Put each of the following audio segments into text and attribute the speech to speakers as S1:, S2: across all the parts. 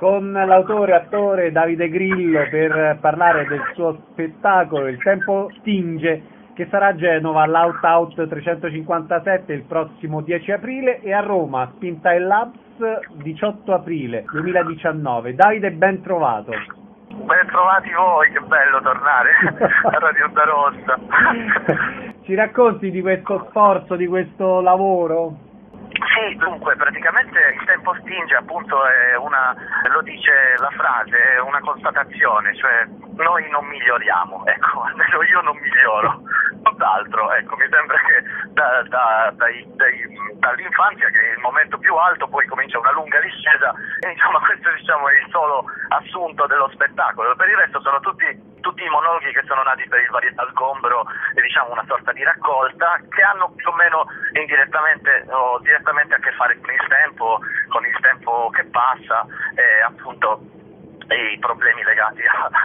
S1: con l'autore attore Davide Grillo per parlare del suo spettacolo Il tempo stinge, che sarà a Genova all'Out Out 357 il prossimo 10 aprile e a Roma Spinta e Labs 18 aprile 2019. Davide, ben trovato.
S2: Ben trovati voi, che bello tornare a Radio Onda Rossa.
S1: Ci racconti di questo sforzo, di questo lavoro?
S2: Sì, dunque, praticamente il tempo stinge, appunto, è lo dice la frase, è una constatazione, cioè noi non miglioriamo, ecco, almeno io non miglioro, tutt'altro, ecco, mi sembra che dall'infanzia, che è il momento più alto, poi comincia una lunga discesa, e insomma questo, diciamo, è il solo assunto dello spettacolo. Per il resto sono tutti i monologhi che sono nati per il Varietà Sgombro, e diciamo una sorta di raccolta, che hanno più o meno indirettamente o direttamente a che fare con il tempo che passa, e appunto i problemi legati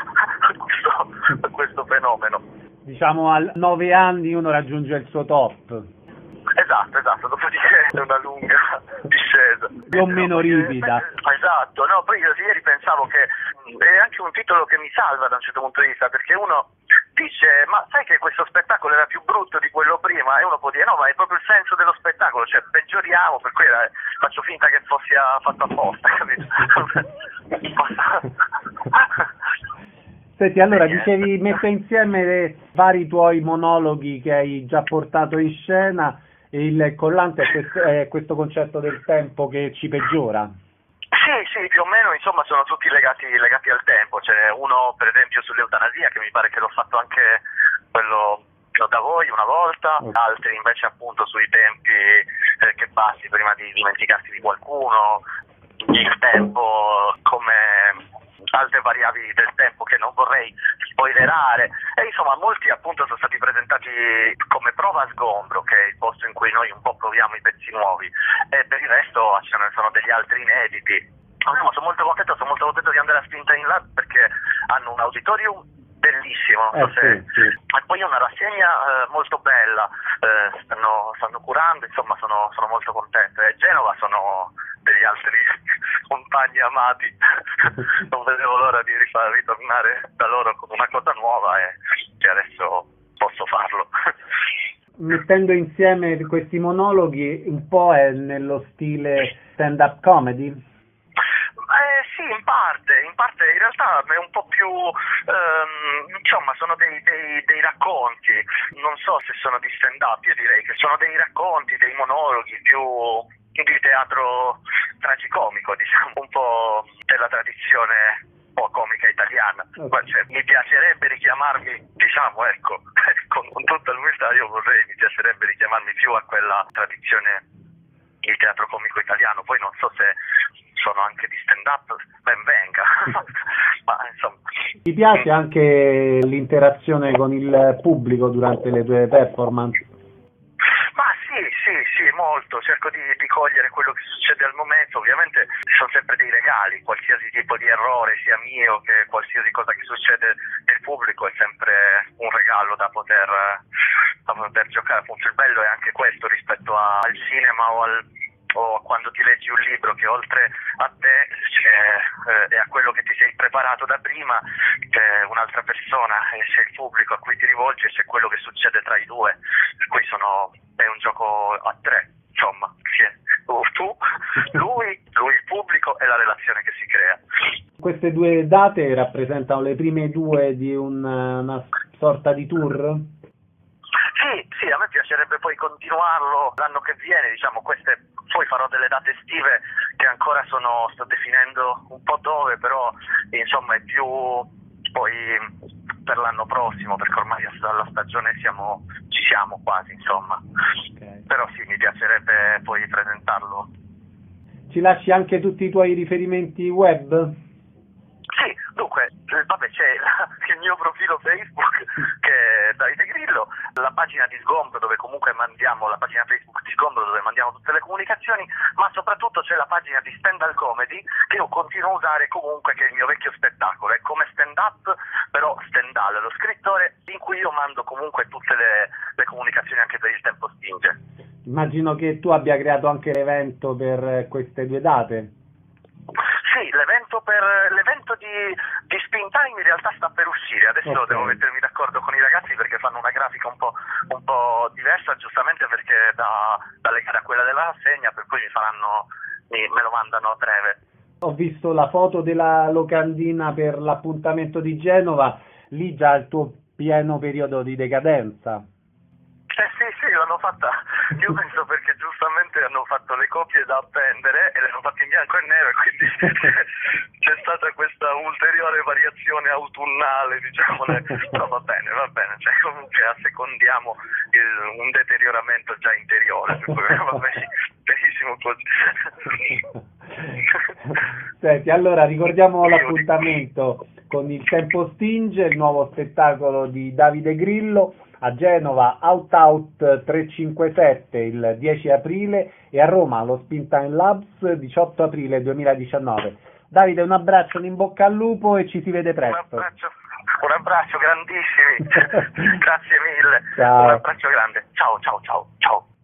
S2: a questo fenomeno.
S1: Diciamo a 9 anni uno raggiunge il suo top.
S2: Esatto, dopodiché è una lunga discesa.
S1: Più o meno ripida.
S2: Esatto, no, poi io ieri pensavo che è anche un titolo che mi salva da un certo punto di vista, perché uno dice, ma sai che questo spettacolo era più brutto di quello prima? E uno può dire, no, ma è proprio il senso dello spettacolo, cioè peggioriamo, per cui faccio finta che fosse fatto apposta, capito?
S1: Senti, allora dicevi, mette insieme vari tuoi monologhi che hai già portato in scena, e il collante è questo concetto del tempo che ci peggiora.
S2: Sì, più o meno, insomma, sono tutti legati al tempo. C'è uno, per esempio, sull'eutanasia, che mi pare che l'ho fatto anche quello da voi una volta, altri invece appunto sui tempi che passi prima di dimenticarti di qualcuno, il tempo come altre variabili del tempo che non vorrei spoilerare, e insomma molti appunto sono stati presentati come prova a Sgombro, che è il posto in cui noi un po' proviamo i pezzi nuovi, e per il resto ce ne sono degli altri inediti. Sono molto contento di andare a Spinta in Lab, perché hanno un auditorium bellissimo,
S1: Sì.
S2: E poi una rassegna molto bella, stanno curando, insomma sono molto contento, e Genova sono degli altri compagni amati, non vedevo l'ora di ritornare da loro con una cosa nuova, e che adesso posso farlo.
S1: Mettendo insieme questi monologhi, un po' è nello stile stand-up comedy?
S2: Sì, in parte in realtà è un po' più, insomma, sono dei racconti, non so se sono di stand-up, io direi che sono dei racconti, dei monologhi più di teatro tragicomico, diciamo, un po' della tradizione un po' comica italiana. Cioè, mi piacerebbe richiamarmi, diciamo, ecco, con tutta l'umiltà, mi piacerebbe richiamarmi più a quella tradizione, il teatro comico italiano. Poi non so se sono anche di stand-up, ben venga. Ma insomma.
S1: Ti piace anche l'interazione con il pubblico durante le tue performance?
S2: Ma sì, molto. Cerco di cogliere quello che succede al momento. Ovviamente ci sono sempre dei regali, qualsiasi tipo di errore, sia mio che qualsiasi cosa che succede nel pubblico è sempre un regalo da poter giocare. Appunto, il bello è anche questo rispetto al cinema o quando ti leggi un libro, che oltre a te e a quello che ti sei preparato da prima, c'è un'altra persona, e c'è il pubblico a cui ti rivolgi, e c'è quello che succede tra i due, per cui è un gioco a tre, insomma, tu, lui il pubblico, e la relazione che si crea.
S1: Queste due date rappresentano le prime due di una sorta di tour?
S2: Sì, a me piacerebbe poi continuarlo l'anno che viene, diciamo, poi farò delle date estive che ancora sto definendo un po' dove, però insomma è più poi per l'anno prossimo, perché ormai alla stagione ci siamo quasi, insomma. Okay. Però sì, mi piacerebbe poi presentarlo.
S1: Ci lasci anche tutti i tuoi riferimenti web?
S2: Sì, dunque, vabbè, c'è il mio profilo Facebook, che è Davide Grillo, la pagina di Sgombro, dove comunque la pagina Facebook di Sgombro, dove mandiamo tutte le comunicazioni, ma soprattutto c'è la pagina di Stand-up Comedy, che io continuo a usare comunque, che è il mio vecchio spettacolo, è come stand-up, però Stendhal, lo scrittore, in cui io mando comunque tutte le comunicazioni anche per il tempo stinge.
S1: Immagino che tu abbia creato anche l'evento per queste due date.
S2: Sì, l'evento appunto per l'evento di Spin Time in realtà sta per uscire, adesso devo mettermi d'accordo con i ragazzi perché fanno una grafica un po' diversa, giustamente perché da legare a quella della rassegna, per cui me lo mandano a breve.
S1: Ho visto la foto della locandina per l'appuntamento di Genova, lì già il tuo pieno periodo di decadenza.
S2: Sì, l'hanno fatta, io penso perché giustamente hanno fatto le copie da appendere e le hanno fatte in bianco e nero e quindi c'è stata questa ulteriore variazione autunnale, diciamo, però va bene, cioè comunque assecondiamo un deterioramento già interiore, per cui va benissimo così.
S1: Senti, allora ricordiamo l'appuntamento con Il Tempo Stinge, il nuovo spettacolo di Davide Grillo a Genova, Out 357 il 10 aprile e a Roma allo Spin Time Labs 18 aprile 2019. Davide, un abbraccio, un in bocca al lupo e ci si vede presto.
S2: Un abbraccio grandissimi, grazie mille,
S1: Ciao.
S2: Un abbraccio grande, ciao.